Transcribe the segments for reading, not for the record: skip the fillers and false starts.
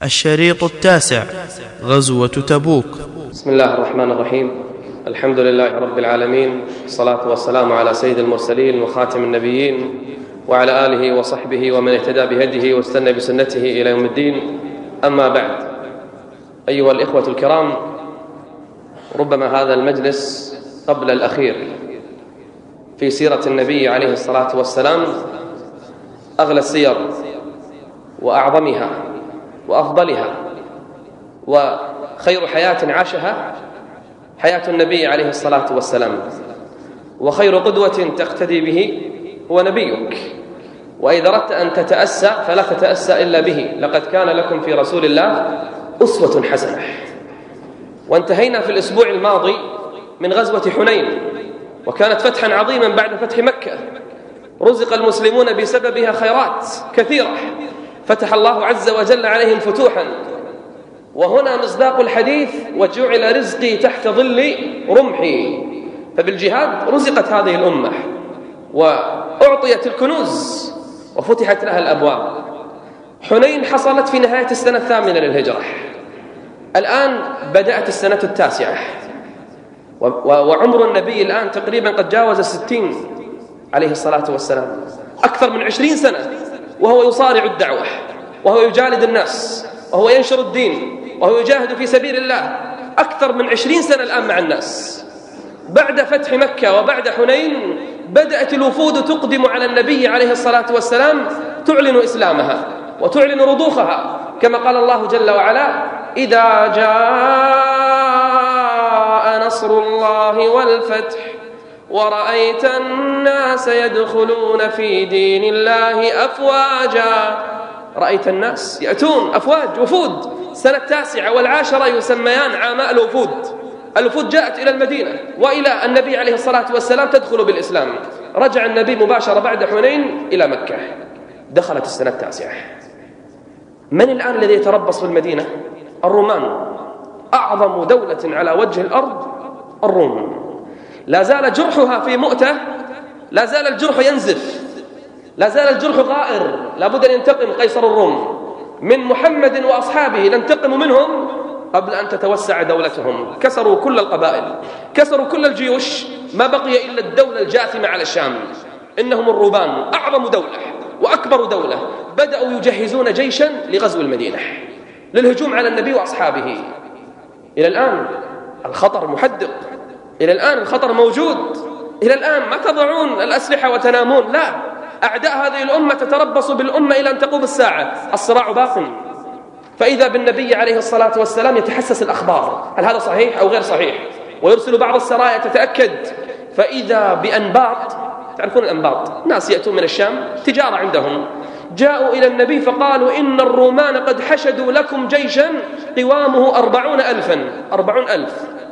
الشريط 9: غزوة تبوك. بسم الله الرحمن الرحيم. الحمد لله رب العالمين، الصلاة والسلام على سيد المرسلين وخاتم النبيين وعلى آله وصحبه ومن اهتدى بهديه واستنى بسنته إلى يوم الدين. أما بعد، أيها الإخوة الكرام، ربما هذا المجلس قبل الأخير في سيرة النبي عليه الصلاة والسلام أغلى السير وأعظمها وأفضلها، وخير حياة عاشها حياة النبي عليه الصلاة والسلام، وخير قدوة تقتدي به هو نبيك. وإذا أردت أن تتأسى فلا تتأسى إلا به، لقد كان لكم في رسول الله أسوة حسنة. وانتهينا في الأسبوع الماضي من غزوة حنين، وكانت فتحا عظيما بعد فتح مكة، رزق المسلمون بسببها خيرات كثيرة، فتح الله عز وجل عليهم فتوحا. وهنا مصداق الحديث: وجعل رزقي تحت ظل رمحي. فبالجهاد رزقت هذه الأمة وأعطيت الكنوز وفتحت لها الأبواب. حنين حصلت في نهاية السنة 8 للهجرة، الآن بدأت السنة 9، وعمر النبي الآن تقريبا قد جاوز 60 عليه الصلاة والسلام، أكثر من 20 سنة وهو يصارع الدعوة، وهو يجالد الناس، وهو ينشر الدين، وهو يجاهد في سبيل الله. أكثر من 20 سنة الآن مع الناس. بعد فتح مكة وبعد حنين بدأت الوفود تقدم على النبي عليه الصلاة والسلام تعلن إسلامها وتعلن رضوخها، كما قال الله جل وعلا: إذا جاء نصر الله والفتح ورأيت الناس يدخلون في دين الله أفواجا. رأيت الناس يأتون أفواج، وفود. سنة 9 و10 يسميان عاماء الوفود. الوفود جاءت إلى المدينة وإلى النبي عليه الصلاة والسلام تدخل بالإسلام. رجع النبي مباشرة بعد حنين إلى مكة. دخلت السنة 9. من الآن الذي يتربص في المدينة؟ الرومان. أعظم دولة على وجه الأرض الروم. لا زال جرحها في مؤتة، لا زال الجرح ينزف، لا زال الجرح غائر. لابد أن ينتقم قيصر الروم من محمد وأصحابه، ننتقم منهم قبل أن تتوسع دولتهم. كسروا كل القبائل، كسروا كل الجيوش، ما بقي إلا الدولة الجاثمة على الشام. إنهم الرومان، أعظم دولة وأكبر دولة. بدأوا يجهزون جيشا لغزو المدينة، للهجوم على النبي وأصحابه. إلى الآن الخطر محدق، إلى الآن الخطر موجود، إلى الآن ما تضعون الأسلحة وتنامون، لا، أعداء هذه الأمة تتربص بالأمة إلى أن تقوم الساعة. الصراع باق. فإذا بالنبي عليه الصلاة والسلام يتحسس الأخبار، هل هذا صحيح أو غير صحيح، ويرسل بعض السرايا تتأكد. فإذا بأنباط، تعرفون الأنباط، ناس يأتون من الشام، تجارة عندهم، جاءوا إلى النبي فقالوا: إن الرومان قد حشدوا لكم جيشا قوامه 40,000.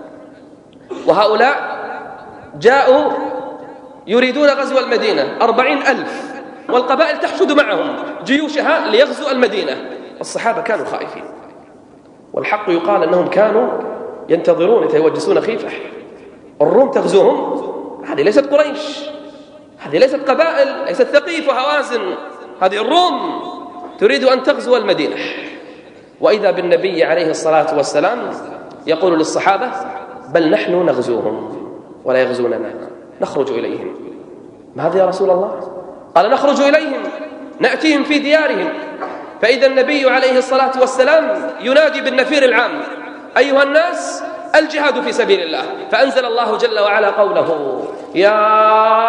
وهؤلاء جاءوا يريدون غزو المدينة 40,000، والقبائل تحشد معهم جيوشها ليغزو المدينة. الصحابة كانوا خائفين، والحق يقال أنهم كانوا ينتظرون يتوجسون خيفة. الروم تغزوهم، هذه ليست قريش، هذه ليست قبائل، ليست ثقيف وهوازن، هذه الروم تريد أن تغزو المدينة. وإذا بالنبي عليه الصلاة والسلام يقول للصحابة: بل نحن نغزوهم ولا يغزوننا، نخرج إليهم. ماذا يا رسول الله؟ قال: نخرج إليهم، نأتيهم في ديارهم. فإذا النبي عليه الصلاة والسلام ينادي بالنفير العام: أيها الناس، الجهاد في سبيل الله. فأنزل الله جل وعلا قوله: يا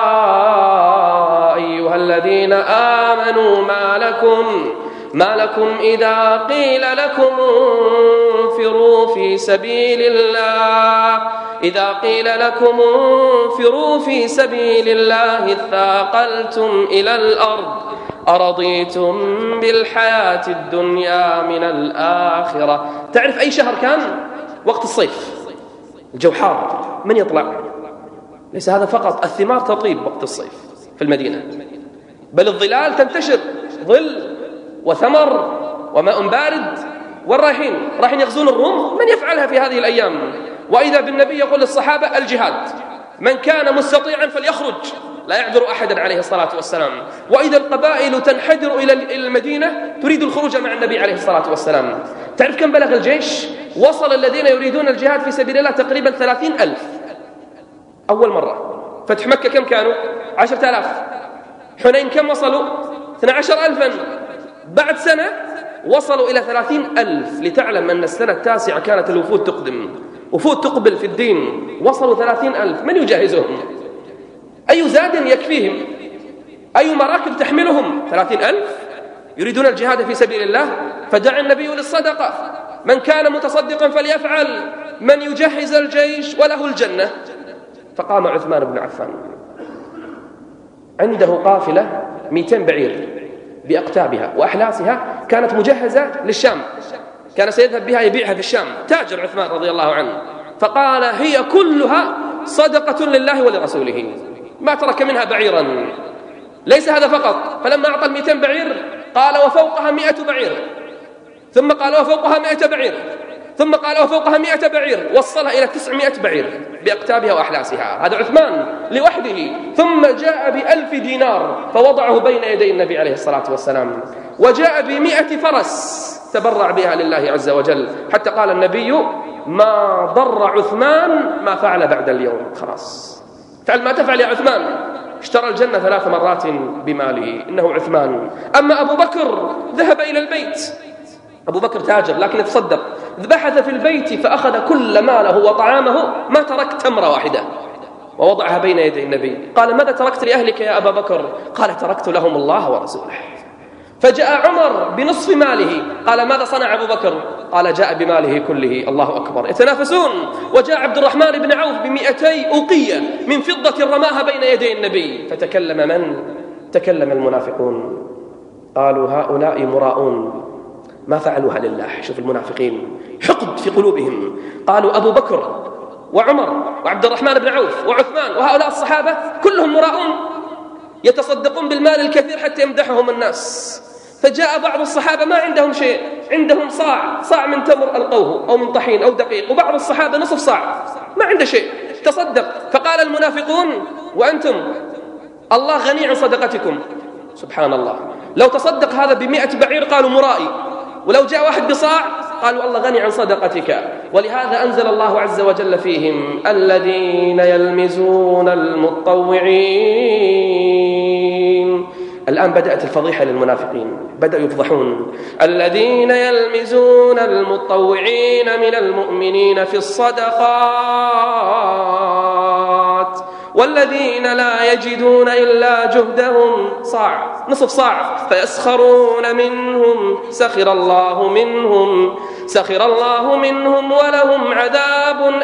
أيها الذين آمنوا ما لكم إذا قيل لكم انفروا في سبيل الله اثاقلتم إلى الأرض أرضيتم بالحياة الدنيا من الآخرة. تعرف أي شهر كان؟ وقت الصيف، الجو حار، من يطلع؟ ليس هذا فقط، الثمار تطيب وقت الصيف في المدينة، بل الظلال تنتشر، ظل وثمر وماء بارد. والرايحين يغزون الروم، من يفعلها في هذه الأيام؟ وإذا بالنبي يقول للصحابة: الجهاد، من كان مستطيعا فليخرج لا يعذر أحدا عليه الصلاة والسلام. وإذا القبائل تنحدر إلى المدينة تريد الخروج مع النبي عليه الصلاة والسلام. تعرف كم بلغ الجيش؟ وصل الذين يريدون الجهاد في سبيل الله تقريبا 30,000 أول مرة. فتح مكة كم كانوا؟ 10,000. حنين كم وصلوا؟ 12,000. بعد سنة وصلوا إلى 30,000. لتعلم أن السنة التاسعة كانت الوفود تقدم، وفود تقبل في الدين. وصلوا 30,000. من يجهزهم؟ أي زاد يكفيهم؟ أي مراكب تحملهم؟ 30,000 يريدون الجهاد في سبيل الله. فدعا النبي للصدقة، من كان متصدقا فليفعل، من يجهز الجيش وله الجنة. فقام عثمان بن عفان، عنده قافلة 200 بعير بأقتابها وأحلاسها، كانت مجهزة للشام، كان سيذهب بها يبيعها في الشام، تاجر عثمان رضي الله عنه. فقال هي كلها صدقة لله ولرسوله، ما ترك منها بعيرا. ليس هذا فقط، فلما أعطى 200 بعير قال وفوقها 100 بعير، ثم قال وفوقها 100 بعير، ثم قال وفوقها 100 بعير، وصلها إلى 900 بعير بأقتابها وأحلاسها. هذا عثمان لوحده. ثم جاء ب1000 دينار فوضعه بين يدي النبي عليه الصلاة والسلام، وجاء ب100 فرس تبرع بها لله عز وجل، حتى قال النبي ما ضر عثمان ما فعل بعد اليوم. خلاص فعل ما تفعل يا عثمان. اشترى الجنة 3 مرات بماله، إنه عثمان. أما أبو بكر ذهب إلى البيت، أبو بكر تاجر لكن يتصدق، بحث في البيت فأخذ كل ماله وطعامه، ما ترك تمرة واحدة، ووضعها بين يدي النبي. قال ماذا تركت لأهلك يا أبا بكر؟ قال تركت لهم الله ورسوله. فجاء عمر بنصف ماله، قال ماذا صنع أبو بكر؟ قال جاء بماله كله. الله أكبر، يتنافسون. وجاء عبد الرحمن بن عوف ب200 أوقية من فضة رماها بين يدي النبي. فتكلم من؟ تكلم المنافقون، قالوا هؤلاء مراؤون ما فعلوها لله. شوف المنافقين، حقد في قلوبهم. قالوا أبو بكر وعمر وعبد الرحمن بن عوف وعثمان وهؤلاء الصحابة كلهم مراؤون، يتصدقون بالمال الكثير حتى يمدحهم الناس. فجاء بعض الصحابة ما عندهم شيء، عندهم صاع من تمر ألقوه أو من طحين أو دقيق، وبعض الصحابة نصف صاع ما عنده شيء تصدق. فقال المنافقون وأنتم الله غني عن صدقتكم. سبحان الله، لو تصدق هذا ب100 بعير قالوا مرائي، ولو جاء واحد بصاع قالوا الله غني عن صدقتك. ولهذا أنزل الله عز وجل فيهم الذين يلمزون المطوعين. الآن بدأت الفضيحة للمنافقين، بدأوا يفضحون. الذين يلمزون المطوعين من المؤمنين في الصدقات والذين لا يجدون إلا جهدهم، صاع نصف صاع، فيسخرون منهم سخر الله منهم ولهم عذاب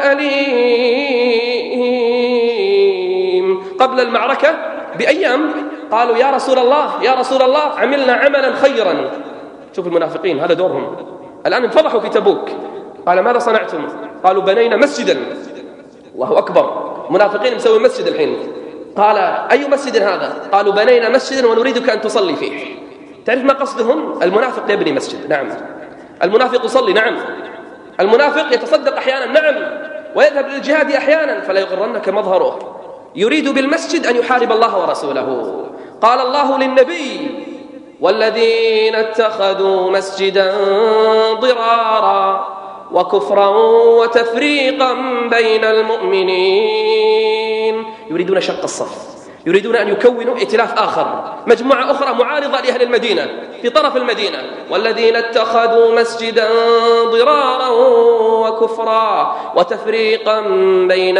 أليم. قبل المعركة بأيام قالوا يا رسول الله عملنا عملا خيرا. شوف المنافقين هذا دورهم. الآن انفضحوا في تبوك. قال ماذا صنعتم؟ قالوا بنينا مسجدا. الله أكبر، منافقين مسوي مسجد الحين. قال أي مسجد هذا؟ قالوا بنينا مسجدا ونريدك أن تصلي فيه. تعرف ما قصدهم؟ المنافق يبني مسجد، نعم. المنافق يصلي، نعم. المنافق يتصدق أحيانا، نعم. ويذهب للجهاد أحيانا. فلا يغرنك مظهره. يريد بالمسجد أن يحارب الله ورسوله. قال الله للنبي والذين اتخذوا مسجدا ضرارا وكفرا وتفريقا بين المؤمنين. يريدون شق الصف، يريدون أن يكونوا ائتلاف آخر، مجموعة أخرى معارضة لأهل المدينة في طرف المدينة. والذين اتخذوا مسجدا ضرارا وكفرا وتفريقا بين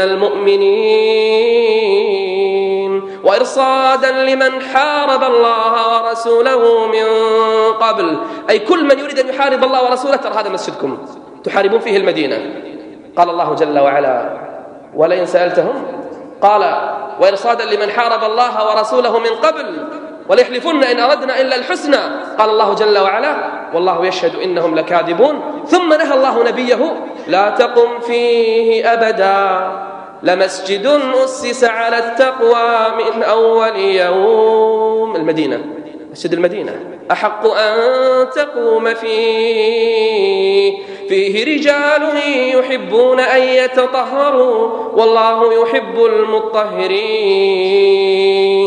المؤمنين وإرصادا لمن حارب الله ورسوله من قبل. أي كل من يريد أن يحارب الله ورسوله ترى هذا مسجدكم، تحاربون فيه المدينة. قال الله جل وعلا ولئن سألتهم، قال وإرصادا لمن حارب الله ورسوله من قبل وليحلفن إن أردنا إلا الحسنى. قال الله جل وعلا والله يشهد إنهم لكاذبون. ثم نهى الله نبيه لا تقم فيه أبدا لمسجد أسس على التقوى من أول يوم. المدينة، مسجد المدينة أحق أن تقوم فيه رجال يحبون أن يتطهروا والله يحب المطهرين.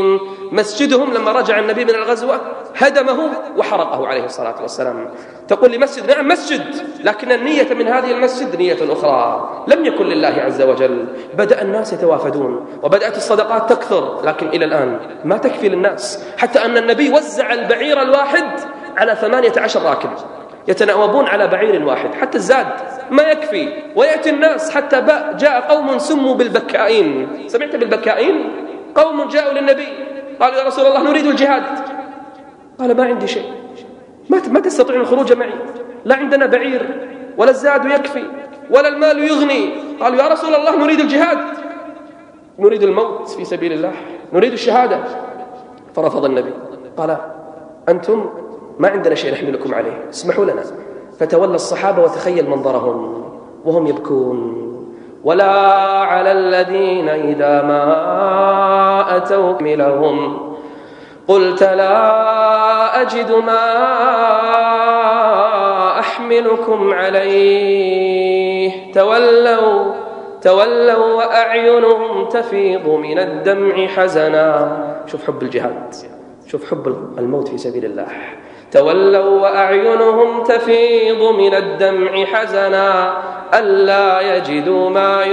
مسجدهم لما رجع النبي من الغزوة هدمه وحرقه عليه الصلاة والسلام. تقول لي مسجد، نعم مسجد، لكن النية من هذه المسجد نية أخرى لم يكن لله عز وجل. بدأ الناس يتوافدون وبدأت الصدقات تكثر، لكن إلى الآن ما تكفي للناس، حتى أن النبي وزع البعير الواحد على 18 راكب يتناوبون على بعير واحد، حتى الزاد ما يكفي. ويأتي الناس حتى جاء قوم سموا بالبكائين. سمعت بالبكائين؟ قوم جاءوا للنبي قالوا يا رسول الله نريد الجهاد. قال ما عندي شيء، ما تستطيعون الخروج معي، لا عندنا بعير ولا الزاد يكفي ولا المال يغني. قالوا يا رسول الله نريد الجهاد، نريد الموت في سبيل الله، نريد الشهادة. فرفض النبي، قال أنتم ما عندنا شيء نحملكم عليه، اسمحوا لنا. فتولى الصحابة وتخيل منظرهم وهم يبكون. ولا على الذين إذا ما أتوا لهم قلت لا أجد ما أحملكم عليه تولوا وأعينهم تفيض من الدمع حزنا. شوف حب الجهاد، شوف حب الموت في سبيل الله. تولوا وأعينهم تفيض من الدمع حزنا ألا يجدوا ما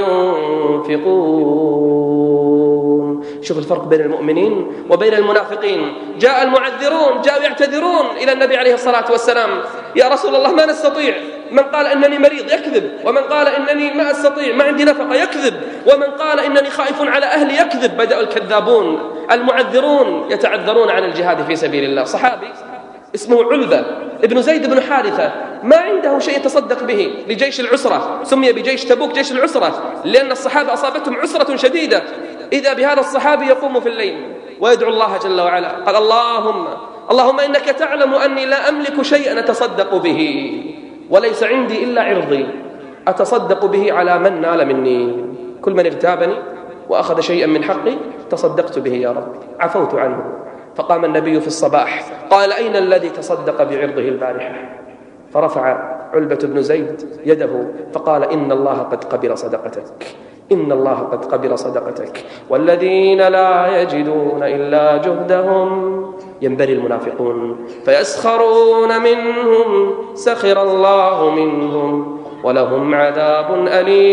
ينفقون. شوف الفرق بين المؤمنين وبين المنافقين. جاء المعذرون، جاءوا يعتذرون إلى النبي عليه الصلاة والسلام، يا رسول الله ما نستطيع. من قال إنني مريض يكذب، ومن قال إنني ما أستطيع ما عندي نفقة يكذب، ومن قال إنني خائف على أهلي يكذب. بدأوا الكذابون المعذرون يتعذرون عن الجهاد في سبيل الله. صحابي اسمه علبة ابن زيد بن حارثة ما عنده شيء يتصدق به لجيش العسرة، سمي بجيش تبوك جيش العسرة لأن الصحابة أصابتهم عسرة شديدة. إذا بهذا الصحابي يقوم في الليل ويدعو الله جل وعلا، قال اللهم إنك تعلم أني لا أملك شيئا أتصدق به، وليس عندي إلا عرضي أتصدق به على من نال مني. كل من اغتابني وأخذ شيئا من حقي تصدقت به يا رب، عفوت عنه. فقام النبي في الصباح قال أين الذي تصدق بعرضه البارحة؟ فرفع علبة بن زيد يده فقال إن الله قد قبل صدقتك، إن الله قد قبل صدقتك، والذين لا يجدون إلا جهدهم ينبري المنافقون فيسخرون منهم سخر الله منهم ولهم عذاب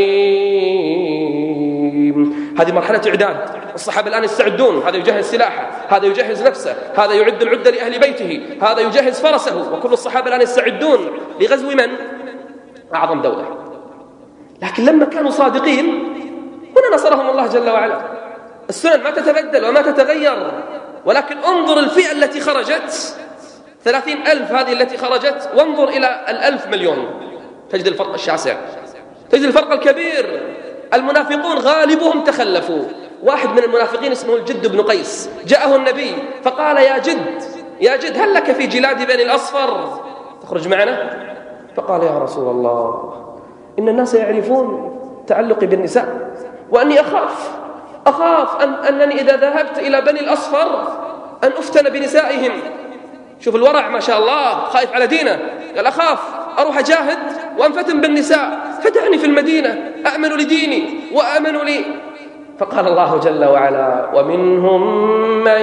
أليم. هذه مرحلة إعداد. الصحابة الآن يستعدون، هذا يجهز سلاحه، هذا يجهز نفسه، هذا يعد العدة لأهل بيته، هذا يجهز فرسه، وكل الصحابة الآن يستعدون لغزو من؟ أعظم دولة. لكن لما كانوا صادقين هنا نصرهم الله جل وعلا. السنن ما تتبدل وما تتغير، ولكن انظر الفئة التي خرجت 30,000 هذه التي خرجت، وانظر إلى 1,000 مليون، تجد الفرق الشاسع، تجد الفرق الكبير. المنافقون غالبهم تخلفوا. واحد من المنافقين اسمه الجد بن قيس جاءه النبي فقال يا جد هل لك في جلاد بني الأصفر تخرج معنا؟ فقال يا رسول الله إن الناس يعرفون تعلقي بالنساء، وأني أخاف أنني إذا ذهبت إلى بني الأصفر أن أفتن بنسائهم. شوف الورع ما شاء الله، خايف على دينه. قال أخاف أروح أجاهد وأنفتن بالنساء، فدعني في المدينة أأمن لديني وأأمن لي. فقال الله جل وعلا ومنهم من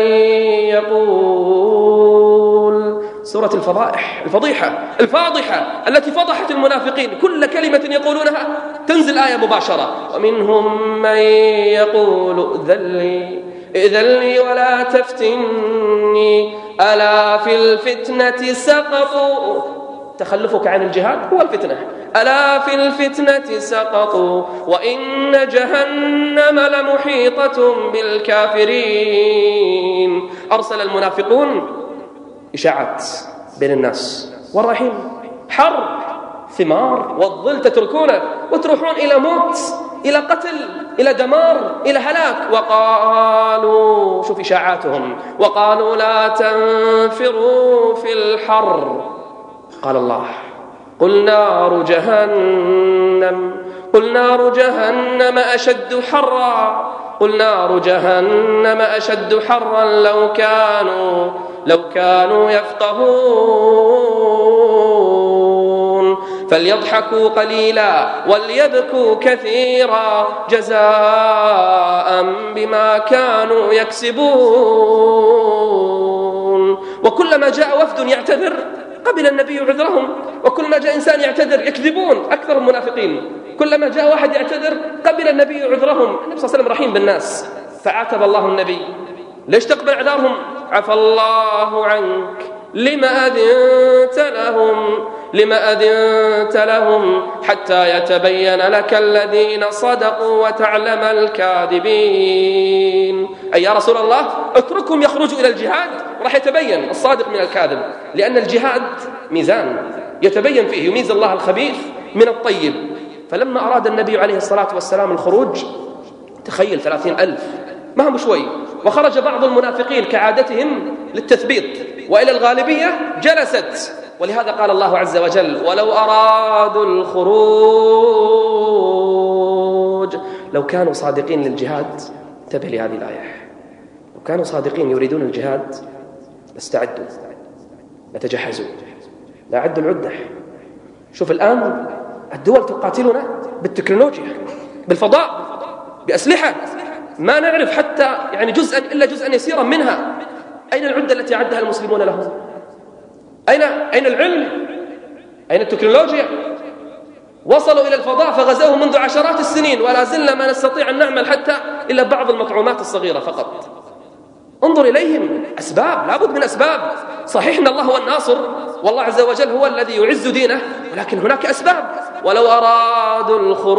يقول، سورة الفضيحة التي فضحت المنافقين، كل كلمة يقولونها تنزل آية مباشرة. ومنهم من يقول ائذن لي ولا تفتني ألا في الفتنة سقطوا. تخلفك عن الجهاد هو الفتنة. ألا في الفتنة سقطوا وإن جهنم لمحيطة بالكافرين. أرسل المنافقون إشاعات بين الناس، والرحيم حرب ثمار والظل تتركونه وتروحون إلى موت، إلى قتل، إلى دمار، إلى هلاك. وقالوا، شوف إشاعاتهم، وقالوا لا تنفروا في الحر. قال الله قل نار جهنم أشد حرا، قل نار جهنم أشد حرا لو كانوا يفقهون. فليضحكوا قليلا وليبكوا كثيرا جزاء بما كانوا يكسبون. وكلما جاء وفد يعتذر قبل النبي عذرهم، وكلما جاء إنسان يعتذر يكذبون أكثر المنافقين. كلما جاء واحد يعتذر قبل النبي عذرهم. النبي صلى الله عليه وسلم رحيم بالناس، فعاتب الله النبي. ليش تقبل اعذارهم؟ عفى الله عنك لما أذنت لهم حتى يتبين لك الذين صدقوا وتعلم الكاذبين. أي يا رسول الله اتركهم يخرجوا إلى الجهاد راح يتبين الصادق من الكاذب، لأن الجهاد ميزان يتبين فيه، يميز الله الخبيث من الطيب. فلما أراد النبي عليه الصلاة والسلام الخروج، تخيل 30,000 ما هم شوي، وخرج بعض المنافقين كعادتهم للتثبيط، وإلى الغالبية جلست. ولهذا قال الله عز وجل: ولو أرادوا الخروج، لو كانوا صادقين للجهاد. انتبه لهذه الآية، لو كانوا صادقين يريدون الجهاد لاستعدوا، لتجهزوا، لأعدوا العدة. شوف الآن الدول تقاتلنا بالتكنولوجيا، بالفضاء، بأسلحة ما نعرف حتى يعني جزءا إلا جزءا يسيرا منها. أين العدة التي أعدها المسلمون لهم؟ أين العلم؟ أين التكنولوجيا؟ وصلوا إلى الفضاء فغزوه منذ عشرات السنين، ولا زلنا ما نستطيع أن نعمل حتى إلا بعض المطعومات الصغيرة فقط. انظر إليهم، أسباب، لابد من أسباب. صحيح أن الله هو الناصر والله عز وجل هو الذي يعز دينه، ولكن هناك أسباب. ولو أرادوا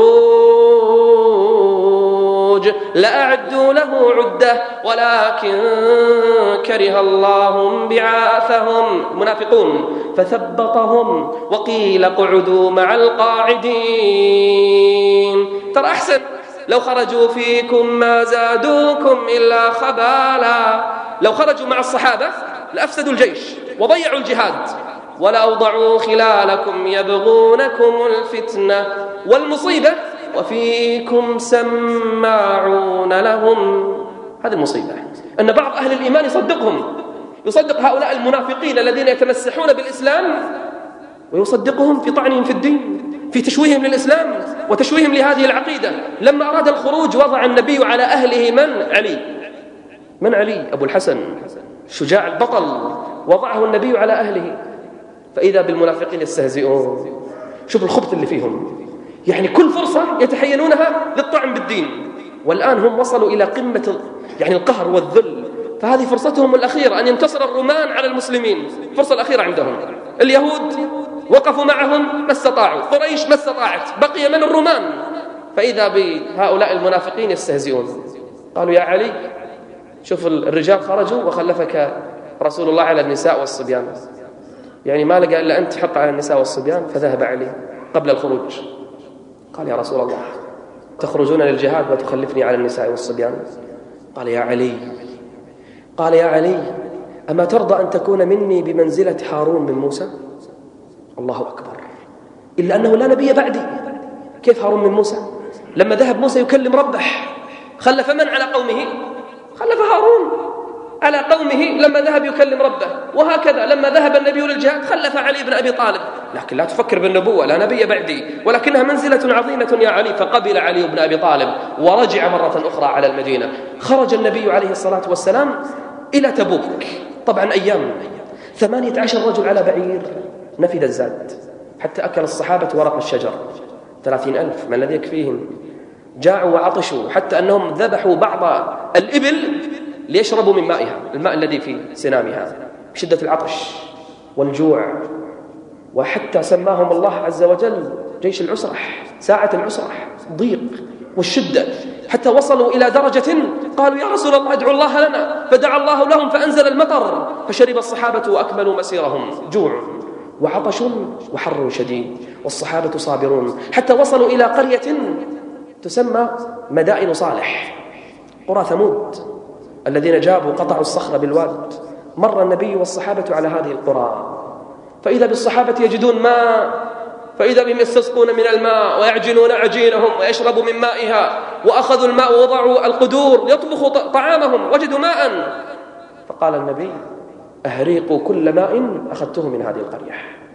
الخروج لأعدوا له عدة ولكن كره الله بعاثهم، منافقون، فثبطهم وقيل اقعدوا مع القاعدين. ترى أحسن لو خرجوا فيكم ما زادوكم إلا خبالا. لو خرجوا مع الصحابة لأفسدوا الجيش وضيعوا الجهاد، ولأوضعوا خلالكم يبغونكم الفتنة والمصيبة وفيكم سماعون لهم. هذه المصيبة، أن بعض أهل الإيمان يصدق هؤلاء المنافقين الذين يتمسحون بالإسلام، ويصدقهم في طعنهم في الدين، في تشويههم للإسلام وتشويههم لهذه العقيدة. لما أراد الخروج وضع النبي على أهله من علي أبو الحسن الشجاع البطل، وضعه النبي على أهله، فإذا بالمنافقين يستهزئون. شوف الخبث اللي فيهم، يعني كل فرصة يتحينونها للطعن بالدين. والآن هم وصلوا إلى قمة يعني القهر والذل، فهذه فرصتهم الأخيرة أن ينتصر الرومان على المسلمين. الفرصة الأخيرة عندهم. اليهود وقفوا معهم ما استطاعوا، قريش ما استطاعت، بقي من الرومان. فإذا بهؤلاء المنافقين يستهزئون. قالوا يا علي، شوف الرجال خرجوا وخلفك رسول الله على النساء والصبيان، يعني ما لقى إلا أنت تحط على النساء والصبيان. فذهب علي قبل الخروج قال يا رسول الله تخرجون للجهاد وتخلفني على النساء والصبيان؟ قال يا علي أما ترضى أن تكون مني بمنزلة هارون من موسى؟ الله أكبر، إلا أنه لا نبي بعدي. كيف هارون من موسى؟ لما ذهب موسى يكلم ربه خلف من على قومه؟ خلف هارون على قومه لما ذهب يكلم ربه. وهكذا لما ذهب النبي للجهاد خلف علي بن أبي طالب. لكن لا تفكر بالنبوة، لا نبي بعدي، ولكنها منزلة عظيمة يا علي. فقبل علي بن أبي طالب ورجع مرة أخرى على المدينة. خرج النبي عليه الصلاة والسلام إلى تبوك، طبعا أيام 18 رجل على بعير، نفد الزاد حتى أكل الصحابة ورق الشجر. 30,000 ما الذي يكفيهم؟ جاعوا وعطشوا حتى أنهم ذبحوا بعض الإبل ليشربوا من مائها، الماء الذي في سنامها، بشدة العطش والجوع. وحتى سماهم الله عز وجل جيش العسرح، ساعة العسرح، ضيق والشدة، حتى وصلوا إلى درجة قالوا يا رسول الله ادعوا الله لنا، فدعا الله لهم فأنزل المطر فشرب الصحابة وأكملوا مسيرهم. جوع وعطش وحر شديد والصحابة صابرون، حتى وصلوا إلى قرية تسمى مدائن صالح، قرى ثمود الذين جابوا قطعوا الصخرة بالواد. مر النبي والصحابة على هذه القرى، فإذا بالصحابة يجدون ماء، فإذا بهم يستسقون من الماء ويعجنون عجينهم ويشربوا من مائها. وأخذوا الماء ووضعوا القدور يطبخوا طعامهم، وجدوا ماء. فقال النبي أهريقوا كل ماء أخذته من هذه القرية.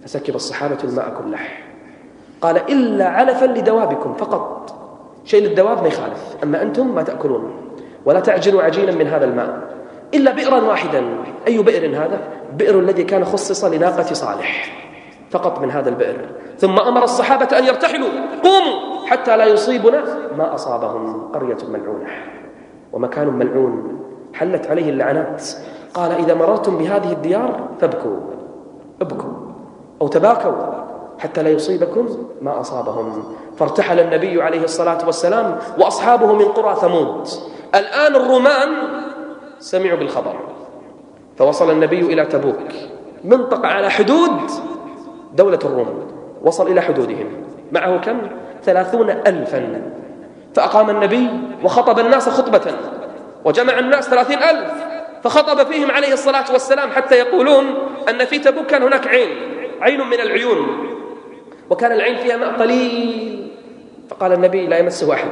فسكب الصحابة الماء كله. قال إلا علفا لدوابكم فقط، شيء للدواب ما يخالف، أما أنتم ما تأكلون، ولا تعجنوا عجينا من هذا الماء إلا بئرا واحدا. أي بئر هذا؟ بئر الذي كان خصص لناقة صالح، فقط من هذا البئر. ثم أمر الصحابة أن يرتحلوا، قوموا حتى لا يصيبنا ما أصابهم. قرية ملعونة ومكان ملعون حلت عليه اللعنات. قال إذا مررتم بهذه الديار فابكوا، ابكوا أو تباكوا حتى لا يصيبكم ما أصابهم. فارتحل النبي عليه الصلاة والسلام وأصحابه من قرى ثمود. الآن الرومان سمعوا بالخبر، فوصل النبي إلى تبوك، منطقة على حدود دولة الروم، وصل إلى حدودهم، معه كم؟ 30,000. فأقام النبي وخطب الناس خطبة، وجمع الناس 30,000، فخطب فيهم عليه الصلاة والسلام، حتى يقولون أن في تبوك كان هناك عين من العيون، وكان العين فيها ماء قليل. فقال النبي لا يمسه أحد.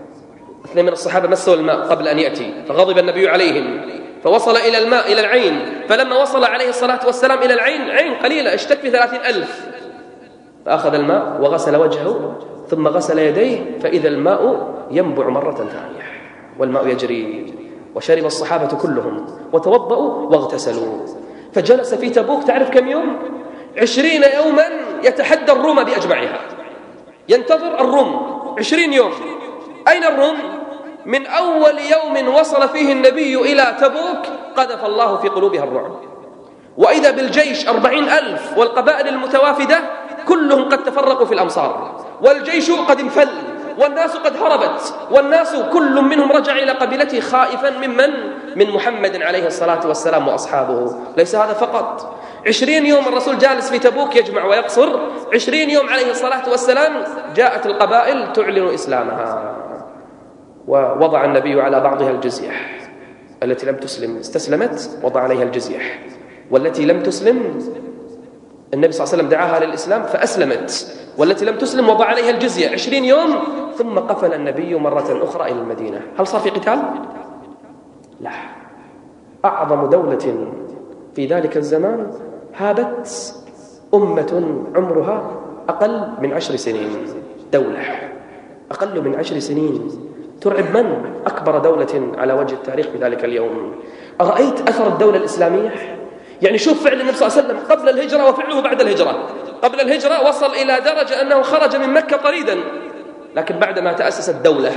2 من الصحابة مسوا الماء قبل أن يأتي، فغضب النبي عليهم، فوصل إلى الماء إلى العين. فلما وصل عليه الصلاة والسلام إلى العين، عين قليلة اشتك 30,000، فأخذ الماء وغسل وجهه ثم غسل يديه، فإذا الماء ينبع مرة ثانية والماء يجري. وشرب الصحابة كلهم وتوضأوا واغتسلوا. فجلس في تبوك تعرف كم يوم؟ 20 يوما يتحدى الروم بأجمعها، ينتظر الروم 20 يوم. أين الروم؟ من أول يوم وصل فيه النبي إلى تبوك قذف الله في قلوبها الرعب، وإذا بالجيش 40,000 والقبائل المتوافدة كلهم قد تفرقوا في الأمصار، والجيش قد انفل، والناس قد هربت، والناس كل منهم رجع إلى قبيلته خائفا من محمد عليه الصلاة والسلام وأصحابه. ليس هذا فقط، 20 يوم الرسول جالس في تبوك يجمع ويقصر، 20 يوم عليه الصلاة والسلام جاءت القبائل تعلن إسلامها، ووضع النبي على بعضها الجزية. التي لم تسلم استسلمت، وضع عليها الجزية، والتي لم تسلم النبي صلى الله عليه وسلم دعاها للإسلام فأسلمت، والتي لم تسلم وضع عليها الجزية 20 يوم. ثم قفل النبي مرة أخرى إلى المدينة. هل صار في قتال؟ لا. أعظم دولة في ذلك الزمان هابت أمة عمرها أقل من 10 سنين، دولة أقل من 10 سنين ترعب من؟ أكبر دولة على وجه التاريخ في ذلك اليوم. أرأيت أثر الدولة الإسلامية؟ يعني شوف فعل النبي صلى الله عليه وسلم قبل الهجرة وفعله بعد الهجرة. قبل الهجرة وصل إلى درجة أنه خرج من مكة طريدا، لكن بعدما تأسست الدولة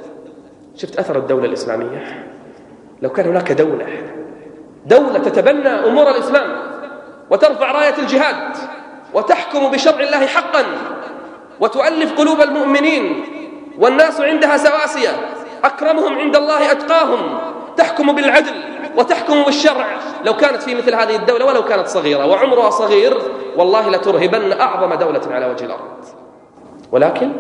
شفت أثر الدولة الإسلامية. لو كان هناك دولة تتبنى أمور الإسلام وترفع راية الجهاد وتحكم بشرع الله حقا وتؤلف قلوب المؤمنين، والناس عندها سواسية، أكرمهم عند الله أتقاهم، تحكم بالعدل وتحكم بالشرع، لو كانت في مثل هذه الدولة ولو كانت صغيرة وعمرها صغير والله لترهبن أعظم دولة على وجه الأرض. ولكن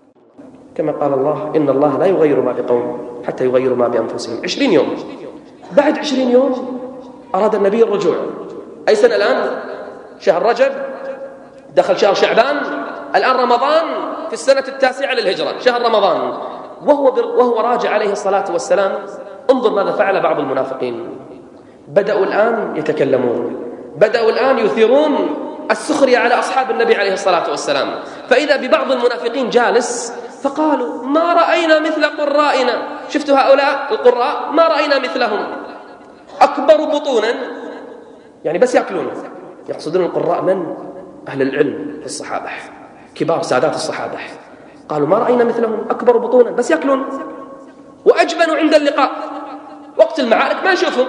كما قال الله إن الله لا يغير ما بقوم حتى يغيروا ما بأنفسهم. 20 يوم. بعد 20 يوم أراد النبي الرجوع. أي سنة الآن؟ شهر رجب، دخل شهر شعبان، الآن رمضان في السنة 9 للهجرة، شهر رمضان، وهو راجع عليه الصلاة والسلام. انظر ماذا فعل بعض المنافقين. بدأوا الآن يتكلمون، بدأوا الآن يثيرون السخرية على أصحاب النبي عليه الصلاة والسلام. فإذا ببعض المنافقين جالس فقالوا ما رأينا مثل قرائنا. شفتوا هؤلاء القراء؟ ما رأينا مثلهم، أكبر بطونا، يعني بس يأكلون. يقصدون القراء من؟ أهل العلم في الصحابة، كبار سادات الصحابة. قالوا ما رأينا مثلهم، أكبر بطونا بس يأكلون، وأجبنوا عند اللقاء. وقت المعارك ما نشوفهم.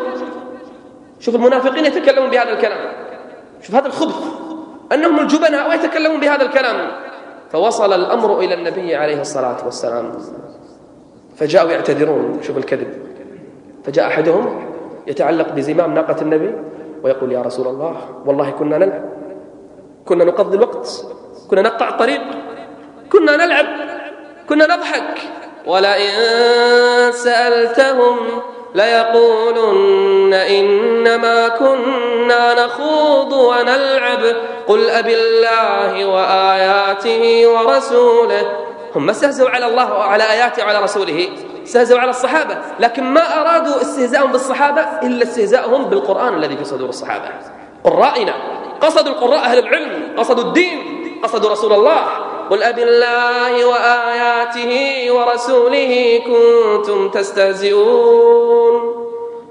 شوف المنافقين يتكلمون بهذا الكلام، شوف هذا الخبث، أنهم الجبناء ويتكلمون بهذا الكلام. فوصل الأمر إلى النبي عليه الصلاة والسلام، فجاءوا يعتذرون. شوف الكذب. فجاء أحدهم يتعلق بزمام ناقة النبي ويقول يا رسول الله والله كنا نلعب، كنا نقضي الوقت، كنا نقطع الطريق، كنا نلعب، كنا نضحك، ولئن سألتهم ليقولن إنما كنا نخوض ونلعب قل أبالله وآياته ورسوله. هم استهزوا على الله وعلى آياته وعلى رسوله، استهزوا على الصحابة، لكن ما أرادوا استهزاءهم بالصحابة إلا استهزاءهم بالقرآن الذي في صدور الصحابة. قرائنا قصدوا القراء أهل العلم، قصدوا الدين، قصدوا رسول الله. قل أبالله وآياته ورسوله كنتم تستهزئون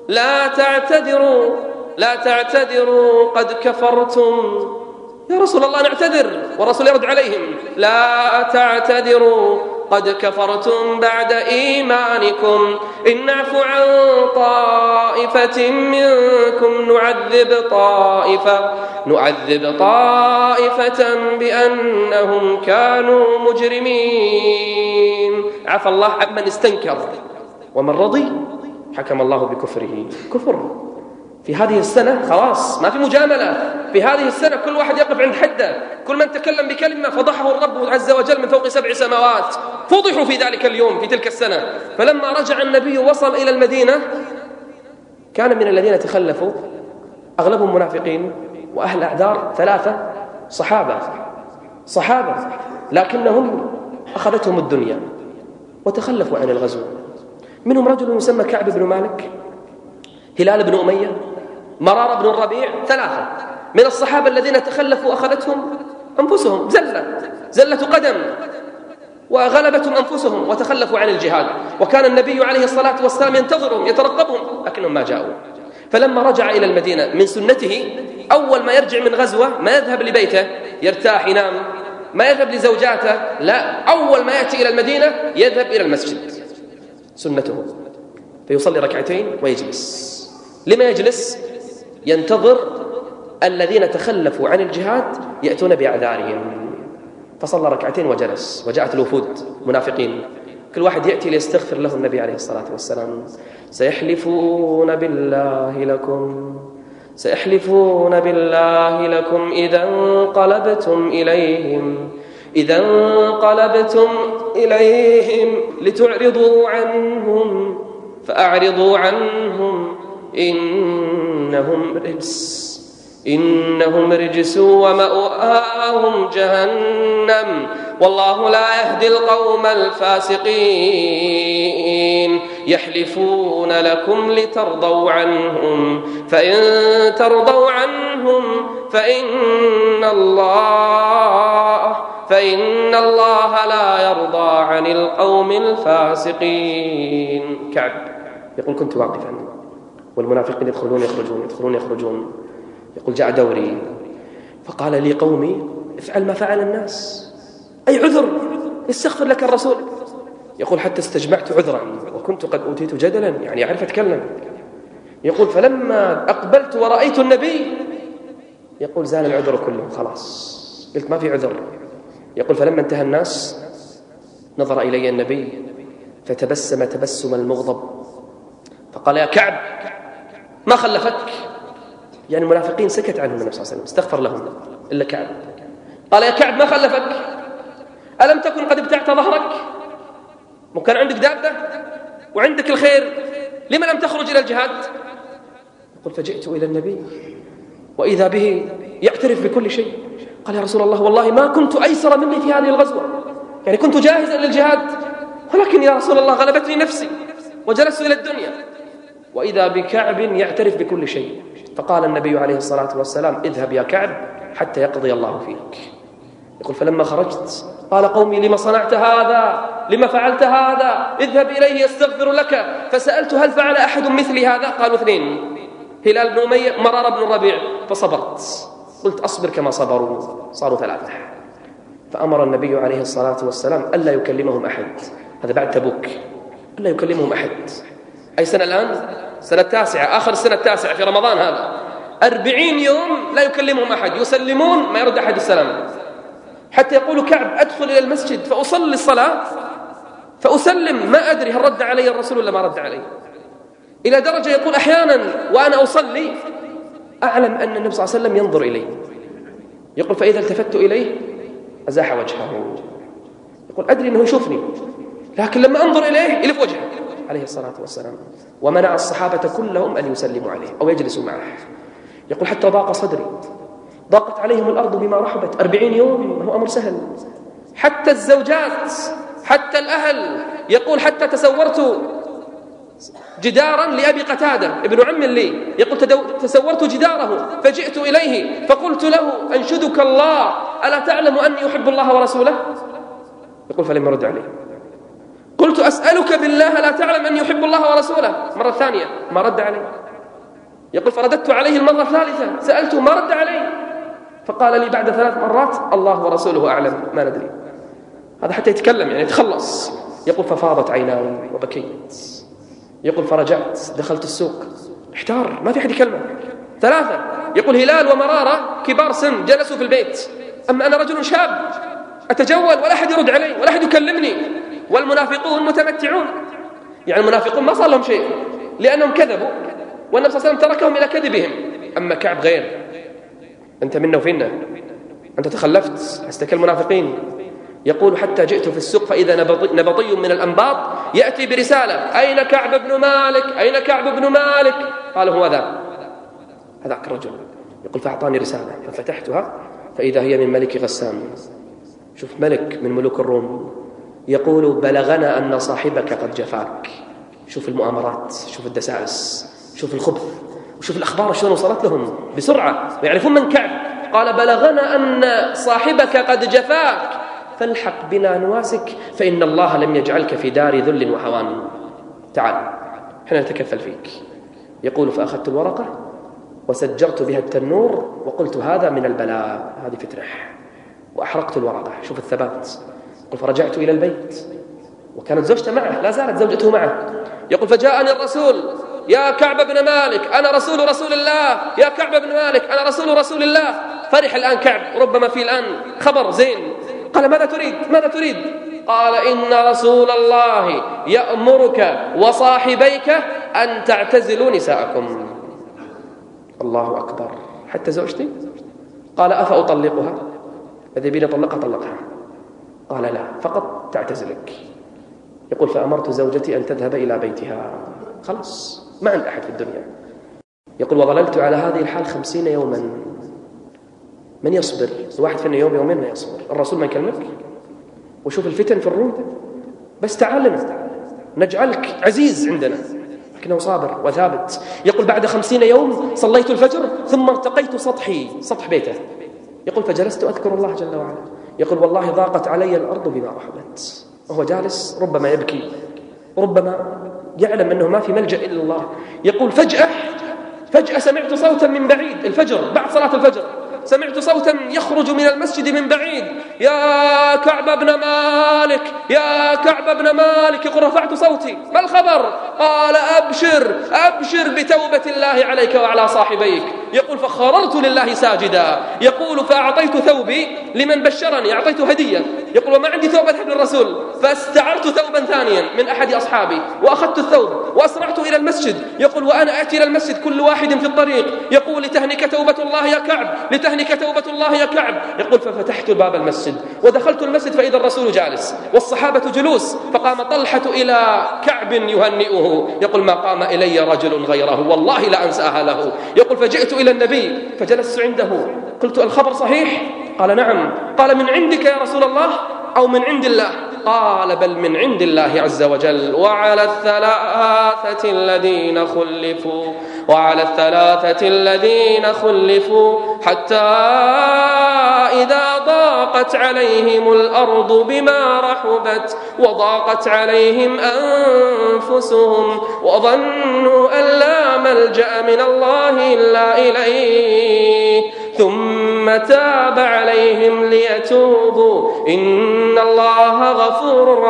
لا تعتذروا قد كفرتم. يا رسول الله نعتذر، والرسول يرد عليهم لا تعتذروا قد كفرتم بعد إيمانكم إن نعفو عن طائفة منكم نعذب طائفة بأنهم كانوا مجرمين. عفى الله عمن استنكر، ومن رضي حكم الله بكفره. كفر في هذه السنة خلاص ما في مجاملة. في هذه السنة كل واحد يقف عند حده. كل من تكلم بكلمة فضحه الرب عز وجل من فوق 7 سماوات. فضحوا في ذلك اليوم في تلك السنة. فلما رجع النبي وصل إلى المدينة كان من الذين تخلفوا أغلبهم منافقين وأهل أعذار 3 صحابة لكنهم أخذتهم الدنيا وتخلفوا عن الغزو. منهم رجل يسمى كعب بن مالك، هلال بن أمية، مرار بن الربيع، 3 من الصحابة الذين تخلفوا أخذتهم أنفسهم زلة قدم وغلبتهم أنفسهم وتخلفوا عن الجهاد. وكان النبي عليه الصلاة والسلام ينتظرهم يترقبهم لكنهم ما جاءوا. فلما رجع إلى المدينة من سنته أول ما يرجع من غزوة ما يذهب لبيته يرتاح ينام، ما يذهب لزوجاته، لا، أول ما يأتي إلى المدينة يذهب إلى المسجد، سنته، فيصلي 2 ويجلس. لما يجلس؟ ينتظر الذين تخلفوا عن الجهاد يأتون بأعذارهم. فصلى 2 وجلس. وجاءت الوفود منافقين كل واحد يأتي ليستغفر له النبي عليه الصلاة والسلام. سيحلفون بالله لكم إذا انقلبتم إليهم لتعرضوا عنهم فأعرضوا عنهم إنهم رجس ومأواهم جهنم والله لا يهدي القوم الفاسقين. يحلفون لكم لترضوا عنهم فإن ترضوا عنهم فإن الله لا يرضى عن القوم الفاسقين. كعب يقول كنت واقفا والمنافقين يدخلون يخرجون. يقول جاء دوري فقال لي قومي افعل ما فعل الناس، أي عذر يستغفر لك الرسول. يقول حتى استجمعت عذرا وكنت قد أوتيت جدلا، يعني أعرف أتكلم. يقول فلما أقبلت ورأيت النبي يقول زال العذر كله، خلاص قلت ما في عذر. يقول فلما انتهى الناس نظر إلي النبي فتبسم تبسم المغضب فقال يا كعب ما خلفك؟ يعني المنافقين سكت عنهم النبي صلى الله عليه وسلم، استغفر لهم إلا كعب. قال يا كعب ما خلفك؟ ألم تكن قد ابتعت ظهرك؟ وكان عندك دابة وعندك الخير، لما لم تخرج إلى الجهاد؟ يقول فجئت إلى النبي وإذا به يعترف بكل شيء. قال يا رسول الله والله ما كنت أيسر مني في هذه الغزوة، يعني كنت جاهزا للجهاد ولكن يا رسول الله غلبتني نفسي وجلست إلى الدنيا. وإذا بكعب يعترف بكل شيء. فقال النبي عليه الصلاة والسلام اذهب يا كعب حتى يقضي الله فيك. يقول فلما خرجت قال قومي لما صنعت هذا؟ لما فعلت هذا؟ اذهب إليه يستغفر لك. فسألت هل فعل أحد مثل هذا؟ قالوا 2، هلال بن أمية، مرار بن الربيع. فصبرت، قلت أصبر كما صبروا، صاروا 3. فأمر النبي عليه الصلاة والسلام ألا يكلمهم أحد، هذا بعد تبوك، ألا يكلمهم أحد. أي سنة الآن؟ سنة 9، آخر السنة 9 في رمضان هذا. 40 يوم لا يكلمهم أحد، يسلمون ما يرد أحد السلام. حتى يقول كعب أدخل إلى المسجد فأصلي الصلاة فأسلم ما أدري هل رد علي الرسول ولا ما رد علي. إلى درجة يقول أحيانا وأنا أصلي أعلم أن النبي صلى الله عليه وسلم ينظر إلي. يقول فإذا التفت إليه أزاح وجهه. يقول أدري أنه يشوفني لكن لما أنظر إليه يلف وجهه عليه الصلاة والسلام. ومنع الصحابة كلهم أن يسلموا عليه أو يجلسوا معه. يقول حتى ضاق صدري، ضاقت عليهم الأرض بما رحبت. 40 يوم هو أمر سهل. حتى الزوجات، حتى الأهل. يقول حتى تصورت جدارا لأبي قتادة ابن عم لي، يقول تسورت جداره فجئت إليه فقلت له أنشدك الله ألا تعلم أني أحب الله ورسوله؟ يقول فلم يرد علي. قلت أسألك بالله ألا تعلم أني أحب الله ورسوله؟ مرة ثانية ما رد علي. يقول فرددت عليه المرة الثالثة سألته ما رد علي، فقال لي بعد 3 مرات الله ورسوله أعلم ما ندري. هذا حتى يتكلم يعني يتخلص. يقول ففاضت عيناي وبكيت. يقول فرجعت دخلت السوق احتار ما في أحد يكلمه. 3 يقول هلال ومرارة كبار سن جلسوا في البيت، أما أنا رجل شاب أتجول ولا أحد يرد علي ولا أحد يكلمني، والمنافقون متمتعون. يعني المنافقون ما صار لهم شيء لأنهم كذبوا والنبي صلى الله عليه وسلم تركهم إلى كذبهم. أما كعب غير، أنت منا وفينا، أنت تخلفت. استكل المنافقين. يقول حتى جئت في السوق فإذا نبطي من الأنباط يأتي برسالة أين كعب بن مالك؟ أين كعب بن مالك؟ قال هو هذاك الرجل. يقول فأعطاني رسالة ففتحتها فإذا هي من ملك غسان. شوف ملك من ملوك الروم يقول بلغنا أن صاحبك قد جفاك. شوف المؤامرات، شوف الدسائس، شوف الخبث، وشوف الأخبار شلون وصلت لهم بسرعة ويعرفون من كعب. قال بلغنا أن صاحبك قد جفاك فالحق بنا نواسك فإن الله لم يجعلك في دار ذل وهوان. تعال احنا نتكفل فيك. يقول فأخذت الورقة وسجرت بها التنور وقلت هذا من البلاء، هذه فتنح، وأحرقت الورقة. شوف الثبات. يقول فرجعت إلى البيت وكانت زوجته معه، لا زالت زوجته معه. يقول فجاءني الرسول يا كعب بن مالك أنا رسول الله، يا كعب بن مالك أنا رسول الله. فرح الآن كعب، ربما في الآن خبر زين. قال ماذا تريد؟ قال إن رسول الله يأمرك وصاحبيك أن تعتزلوا نساءكم. الله أكبر، حتى زوجتي؟ قال أفأطلقها؟ إذا بيني طلقها. قال لا، فقط تعتزلك. يقول فأمرت زوجتي أن تذهب إلى بيتها، خلاص ما عند أحد في الدنيا. يقول وظللت على هذه الحال 50 يوما. من يصبر؟ الواحد فينا يومين ما يصبر. الرسول ما يكلمك. وشوف الفتن في الروم، بس تعال نجعلك عزيز عندنا، لكنه صابر وثابت. يقول بعد 50 يوم صليت الفجر ثم ارتقيت سطح بيته. يقول فجلست أذكر الله جل وعلا. يقول والله ضاقت علي الأرض بما رحبت. وهو جالس ربما يبكي، ربما يعلم أنه ما في ملجأ إلا الله. يقول فجأة سمعت صوتا من بعيد، الفجر بعد صلاة الفجر سمعت صوتا يخرج من المسجد من بعيد، يا كعب بن مالك، يا كعب بن مالك. يقول رفعت صوتي ما الخبر؟ قال أبشر بتوبة الله عليك وعلى صاحبيك. يقول فخررت لله ساجدا. يقول فأعطيت ثوبي لمن بشرني، أعطيت هدية. يقول وما عندي ثوب أذهب للرسول، فاستعرت ثوبا ثانيا من أحد أصحابي وأخذت الثوب وأسرعت إلى المسجد. يقول وأنا أتي إلى المسجد كل واحد في الطريق يقول لتهنك توبة الله يا كعب، لتهنك توبة الله يا كعب. يقول ففتحت باب المسجد ودخلت المسجد فإذا الرسول جالس والصحابة جلوس، فقام طلحة إلى كعب يهنئه. يقول ما قام إلي رجل غيره والله لا أنساها له. يقول فجئت إلى النبي فجلست عنده، قلت الخبر صحيح؟ قال نعم. قال من عندك يا رسول الله أو من عند الله؟ قال بل من عند الله عز وجل. وعلى الثلاثة الذين خلفوا حتى إذا ضاقت عليهم الأرض بما رحبت وضاقت عليهم أنفسهم وظنوا أن لا ملجأ من الله إلا إليه ثم تاب عليهم ليتوبوا إن الله غفور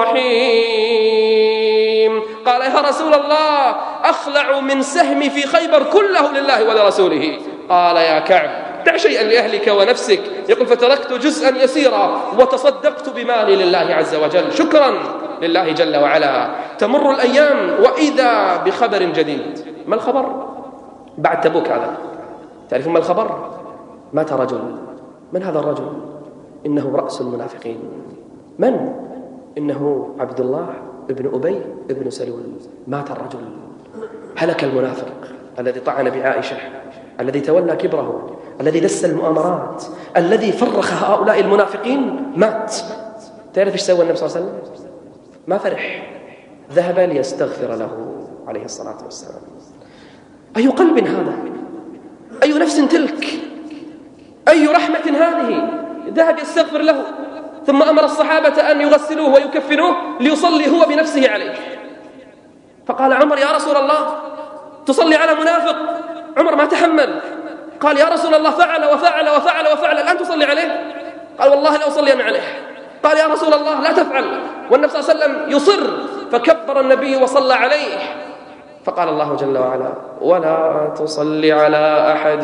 رحيم. قال يا رسول الله أخلع من سهمي في خيبر كله لله ولرسوله. قال يا كعب دع شيئا لأهلك ونفسك. يقول فتركت جزءا يسيرا وتصدقت بمالي لله عز وجل شكرا لله جل وعلا. تمر الأيام وإذا بخبر جديد. ما الخبر؟ بعد تبوك هذا تعرفون ما الخبر؟ مات رجل. من هذا الرجل؟ إنه رأس المنافقين. من؟ إنه عبد الله ابن أبي ابن سلول. مات الرجل، هلك المنافق الذي طعن بعائشة، الذي تولى كبره، الذي دس المؤامرات، الذي فرخ هؤلاء المنافقين. مات. تعرف إيش سوى النبي صلى الله عليه وسلم؟ ما فرح، ذهب ليستغفر له عليه الصلاة والسلام. أي قلب هذا؟ أي نفس تلك؟ أي رحمة هذه؟ ذهب يستغفر له، ثم أمر الصحابة أن يغسلوه ويكفنوه ليصلي هو بنفسه عليه. فقال عمر: يا رسول الله، تصلي على منافق؟ عمر ما تحمل، قال: يا رسول الله، فعل وفعل وفعل وفعل، الآن تصلي عليه؟ قال: والله لا أصلي أنا عليه. قال: يا رسول الله، لا تفعل. والنبي صلى الله عليه وسلم يصر، فكبر النبي وصلى عليه. فقال الله جل وعلا: ولا تصلي على أحد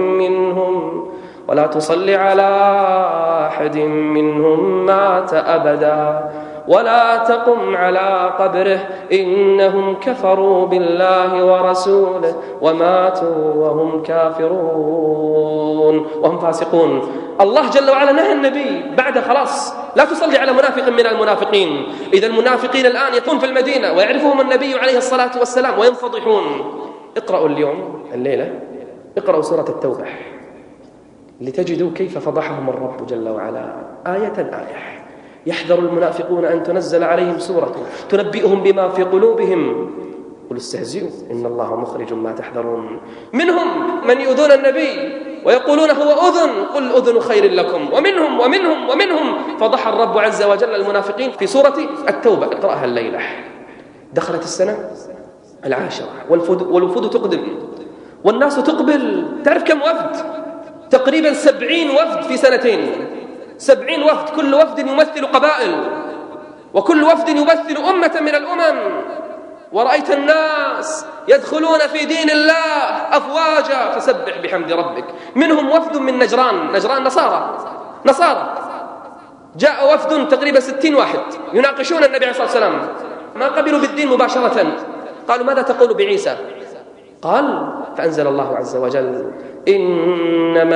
منهم مات أبدا ولا تقم على قبره إنهم كفروا بالله ورسوله وماتوا وهم كافرون وهم فاسقون. الله جل وعلا نهى النبي بعد خلاص لا تصلي على منافق من المنافقين. إذا المنافقين الآن يكون في المدينة ويعرفهم النبي عليه الصلاة والسلام وينفضحون. اقرأوا اليوم الليلة اقرأوا سورة التوبة لتجدوا كيف فضحهم الرب جل وعلا آية. يحذر المنافقون أن تنزل عليهم سورة تنبئهم بما في قلوبهم قل استهزئوا إن الله مخرج ما تحذرون. منهم من يؤذون النبي ويقولون هو أذن، قل أذن خير لكم. ومنهم فضح الرب عز وجل المنافقين في سورة التوبة. اقرأها الليلة. دخلت السنة 10 والوفود تقدم والناس تقبل. تعرف كم وفد؟ تقريبا 70 وفد في سنتين. 70 وفد، كل وفد يمثل قبائل، وكل وفد يمثل أمة من الأمم. ورأيت الناس يدخلون في دين الله أفواجا فسبح بحمد ربك. منهم وفد من نجران نصارى. جاء وفد تقريبا 60 واحد يناقشون النبي عليه الصلاة والسلام، ما قبلوا بالدين مباشرة. قالوا: ماذا تقول بعيسى؟ قال: فأنزل الله عز وجل: إن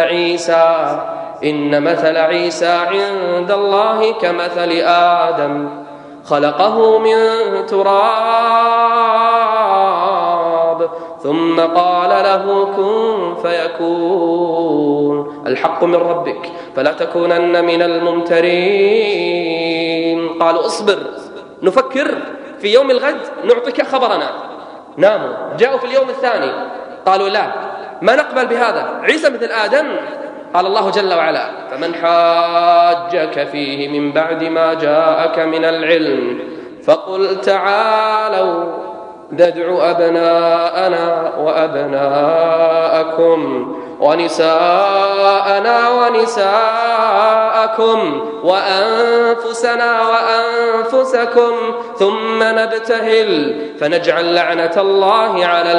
مثل عيسى عند الله كمثل آدم خلقه من تراب ثم قال له كن فيكون. الحق من ربك فلا تكونن من الممترين. قالوا: اصبر نفكر في يوم الغد نعطيك خبرنا. ناموا. جاءوا في اليوم الثاني قالوا: لا، ما نقبل بهذا، عيسى مثل آدم. قال الله جل وعلا: فمن حاجك فيه من بعد ما جاءك من العلم فقل تعالوا ندعو أبناءنا وأبناءكم ونساءنا ونساءكم وأنفسنا وأنفسكم ثم نبتهل فنجعل لعنة الله على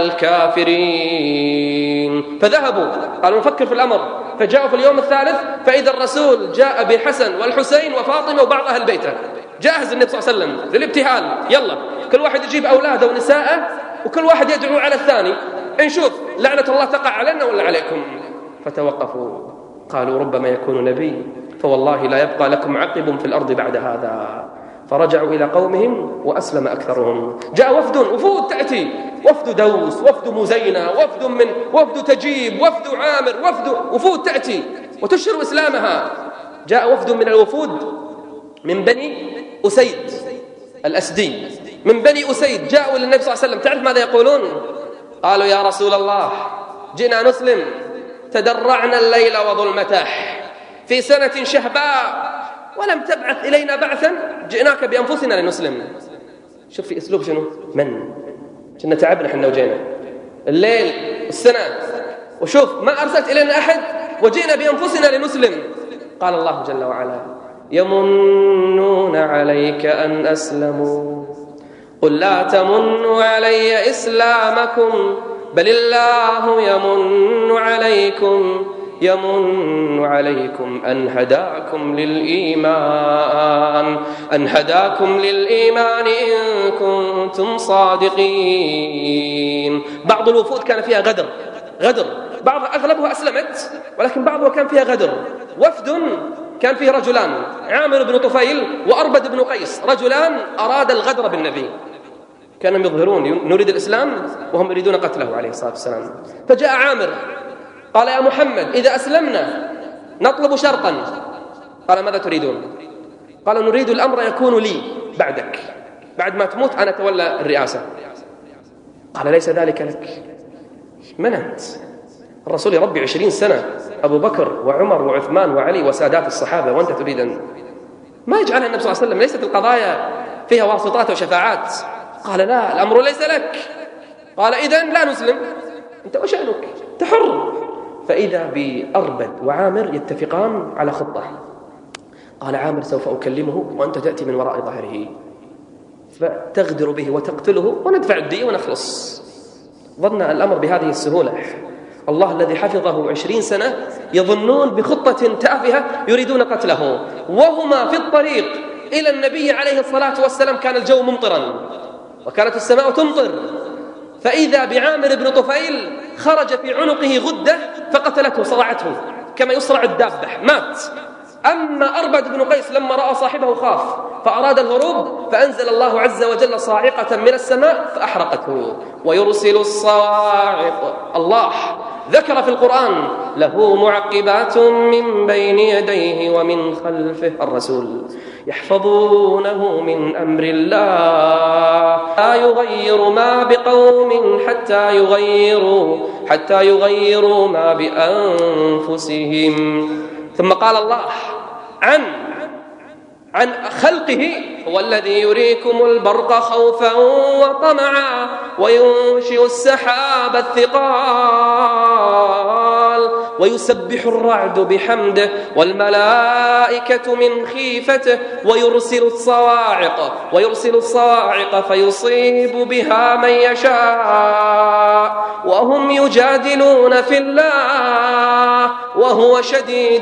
الكافرين. فذهبوا قالوا نفكر في الأمر. فجاءوا في اليوم الثالث فإذا الرسول جاء بالحسن والحسين وفاطمة وبعض أهل بيته. جاهز النبي صلى الله عليه وسلم للابتهال. يلا كل واحد يجيب أولاده ونساءه وكل واحد يدعو على الثاني، نشوف لعنة الله تقع علينا ولا عليكم. فتوقفوا قالوا: ربما يكون نبي فوالله لا يبقى لكم عقب في الأرض بعد هذا. فرجعوا إلى قومهم وأسلم أكثرهم. جاء وفود تأتي، وفد دوس، وفد مزينة، وفد تجيب، وفد عامر، وفود تأتي وتشهر إسلامها. جاء وفد من الوفود من بني أسيد الأسدي، من بني أسيد جاءوا للنبي صلى الله عليه وسلم. تعرف ماذا يقولون؟ قالوا: يا رسول الله جئنا نسلم، تدرعنا الليل وظلمته في سنة شهباء ولم تبعث إلينا بعثا، جئناك بأنفسنا لنسلم. شوف في أسلوب شنو؟ كنا تعبنا حنا وجينا الليل السنة، وشوف ما أرسلت إلينا أحد وجئنا بأنفسنا لنسلم. قال الله جل وعلا: يمنون عليك أن أسلموا قل لا تمنوا علي إسلامكم بل الله يمن عليكم أن هداكم للإيمان إن كنتم صادقين. بعض الوفود كان فيها غدر، أغلبها أسلمت ولكن بعضها كان فيها غدر. وفد كان فيه رجلان، عامر بن طفيل وأربد بن قيس، رجلان أراد الغدر بالنبي، كانوا يظهرون نريد الإسلام وهم يريدون قتله عليه الصلاة والسلام. فجاء عامر قال: يا محمد إذا أسلمنا نطلب شرطا. قال: ماذا تريدون؟ قال: نريد الأمر يكون لي بعدك، بعد ما تموت أنا أتولى الرئاسة. قال ليس ذلك لك. من أنت؟ الرسول يربي 20 سنة أبو بكر وعمر وعثمان وعلي وسادات الصحابة، وأنت تريد أن ما يجعلها النبي صلى الله عليه وسلم. ليست القضايا فيها واسطات وشفاعات. قال لا، الأمر ليس لك. قال إذن لا نسلم، أنت وشأنك، أنت حر. فإذا بأربد وعامر يتفقان على خطة. قال عامر سوف أكلمه وأنت تأتي من وراء ظهره فتغدر به وتقتله وندفع الدية ونخلص. ظن الأمر بهذه السهولة. الله الذي حفظه 20 سنة يظنون بخطة تافهة يريدون قتله. وهما في الطريق إلى النبي عليه الصلاة والسلام كان الجو ممطرا وكانت السماء تمطر، فإذا بعامر بن طفيل خرج في عنقه غدة فقتلته، صرعته كما يصرع الدابة، مات. أما أربد بن قيس لما رأى صاحبه خاف فأراد الهروب، فأنزل الله عز وجل صاعقة من السماء فأحرقته. ويرسل الصواعق، الله ذكر في القرآن له معقبات من بين يديه ومن خلفه الرسول يحفظونه من أمر الله لا يغير ما بقوم حتى يغيروا ما بأنفسهم. ثم قال الله عن خلقه هو الذي يريكم البرق خوفا وطمعا وينشئ السحاب الثقال ويسبح الرعد بحمده والملائكة من خيفته ويرسل الصواعق فيصيب بها من يشاء وهم يجادلون في الله وهو شديد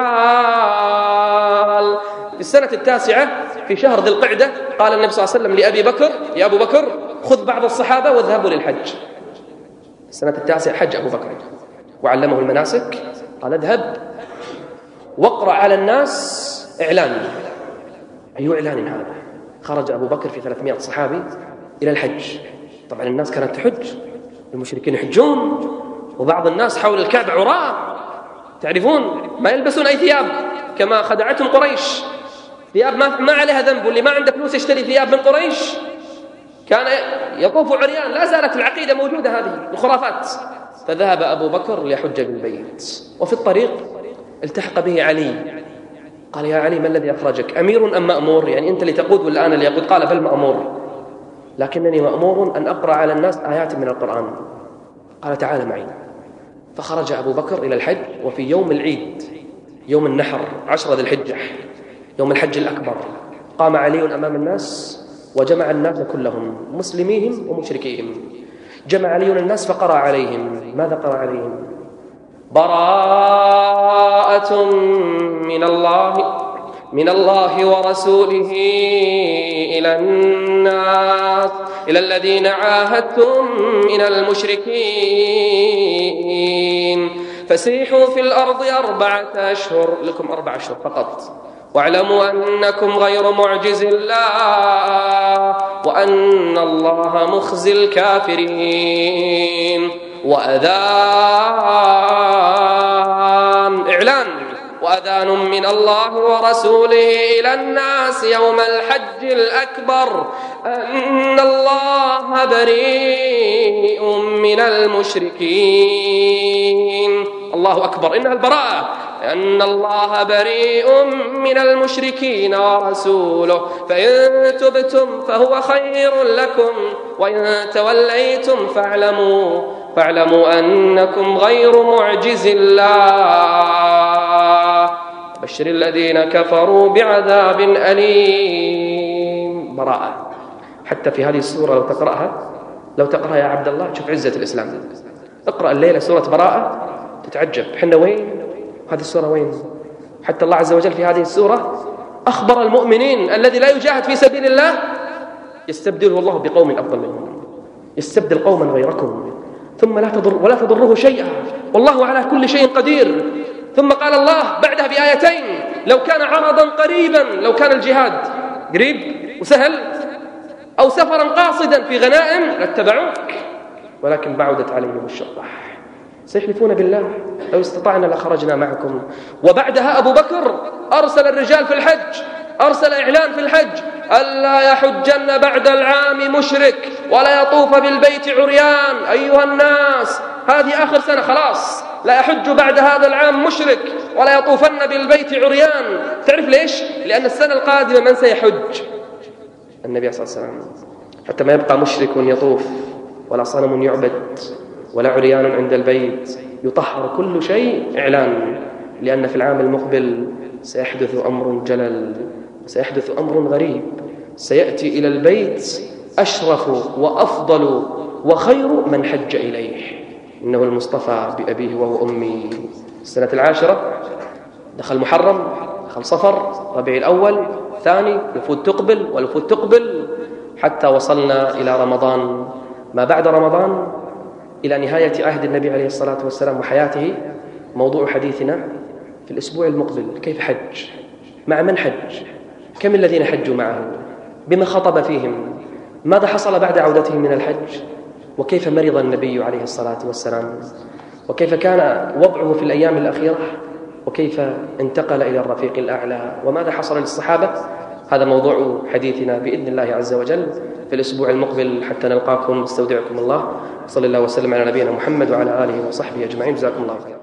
المحال. في السنة 9 في شهر ذي القعدة قال النبي صلى الله عليه وسلم لأبي بكر: يا أبو بكر خذ بعض الصحابة واذهبوا للحج. السنة 9 حج أبو بكر وعلمه المناسك. قال: اذهب واقرأ على الناس إعلان. أي إعلان هذا؟ خرج أبو بكر في 300 صحابي إلى الحج. طبعا الناس كانت تحج، المشركين يحجون، وبعض الناس حول الكعبة عراة، تعرفون ما يلبسون أي ثياب كما خدعتهم قريش، ثياب ما عليها ذنب، واللي ما عنده فلوس يشتري ثياب من قريش كان يطوف عريان. لا زالت العقيدة موجودة، هذه الخرافات. فذهب أبو بكر ليحج بالبيت، وفي الطريق التحق به علي. قال: يا علي، ما الذي أخرجك؟ أمير أم مأمور؟ يعني أنت اللي تقود ولا أنا اللي أقود؟ قال: بل مأمور، لكنني مأمور أن أقرأ على الناس آيات من القرآن. قال: تعال معي. فخرج أبو بكر إلى الحج، وفي يوم العيد يوم النحر 10 ذي الحجة يوم الحج الأكبر قام علي أمام الناس وجمع الناس كلهم، مسلميهم ومشركيهم. جمع علي الناس فقرأ عليهم. ماذا قرأ عليهم؟ براءة من الله ورسوله إلى الناس، إلى الذين عاهدتم من المشركين فسيحوا في الأرض 4 أشهر، لكم 4 أشهر فقط، واعلموا أنكم غير معجز الله وأن الله مخزي الكافرين. وأذان من الله ورسوله إلى الناس يوم الحج الأكبر أن الله بريء من المشركين. الله أكبر، إنها البراءة، أن الله بريء من المشركين ورسوله، فإن تبتم فهو خير لكم وإن توليتم فاعلموا أنكم غير معجز الله بشر الذين كفروا بعذاب أليم. براءة. حتى في هذه السورة لو تقرأها يا عبد الله تشوف عزة الإسلام. اقرأ الليلة سورة براءة تتعجب، حنا وين؟ هذه السورة وين؟ حتى الله عز وجل في هذه السورة أخبر المؤمنين الذي لا يجاهد في سبيل الله يستبدله الله بقوم أفضل منهم، يستبدل قوما غيركم ثم ولا تضره شيئا والله على كل شيء قدير. ثم قال الله بعدها بآيتين: لو كان عرضا قريبا، لو كان الجهاد قريب وسهل، أو سفرا قاصدا في غنائم لاتبعوك ولكن بعدت عليهم الشقة. سيحلفون بالله لو استطعنا لخرجنا معكم. وبعدها أبو بكر أرسل الرجال في الحج، أرسل إعلان في الحج: ألا يحجن بعد العام مشرك ولا يطوف بالبيت عريان. أيها الناس، هذه آخر سنة خلاص، لا يحج بعد هذا العام مشرك ولا يطوفن بالبيت عريان. تعرف ليش؟ لأن السنة القادمة من سيحج؟ النبي صلى الله عليه وسلم، حتى ما يبقى مشرك يطوف ولا صنم يعبد ولا عريان عند البيت، يطهر كل شيء إعلان. لأن في العام المقبل سيحدث أمر جلل، سيحدث أمر غريب، سيأتي إلى البيت أشرف وأفضل وخير من حج إليه، إنه المصطفى بأبيه وأمي. السنة 10 دخل محرم، دخل صفر، ربيع الأول، ثاني، وفود تقبل والوفود تقبل، حتى وصلنا إلى رمضان. ما بعد رمضان إلى نهاية عهد النبي عليه الصلاة والسلام وحياته موضوع حديثنا في الأسبوع المقبل. كيف حج؟ مع من حج؟ كم الذين حجوا معه؟ بما خطب فيهم؟ ماذا حصل بعد عودتهم من الحج؟ وكيف مرض النبي عليه الصلاة والسلام؟ وكيف كان وضعه في الأيام الأخيرة؟ وكيف انتقل إلى الرفيق الأعلى؟ وماذا حصل للصحابة؟ هذا موضوع حديثنا بإذن الله عز وجل في الأسبوع المقبل. حتى نلقاكم، استودعكم الله، صلى الله وسلم على نبينا محمد وعلى آله وصحبه أجمعين. جزاكم الله خيرا.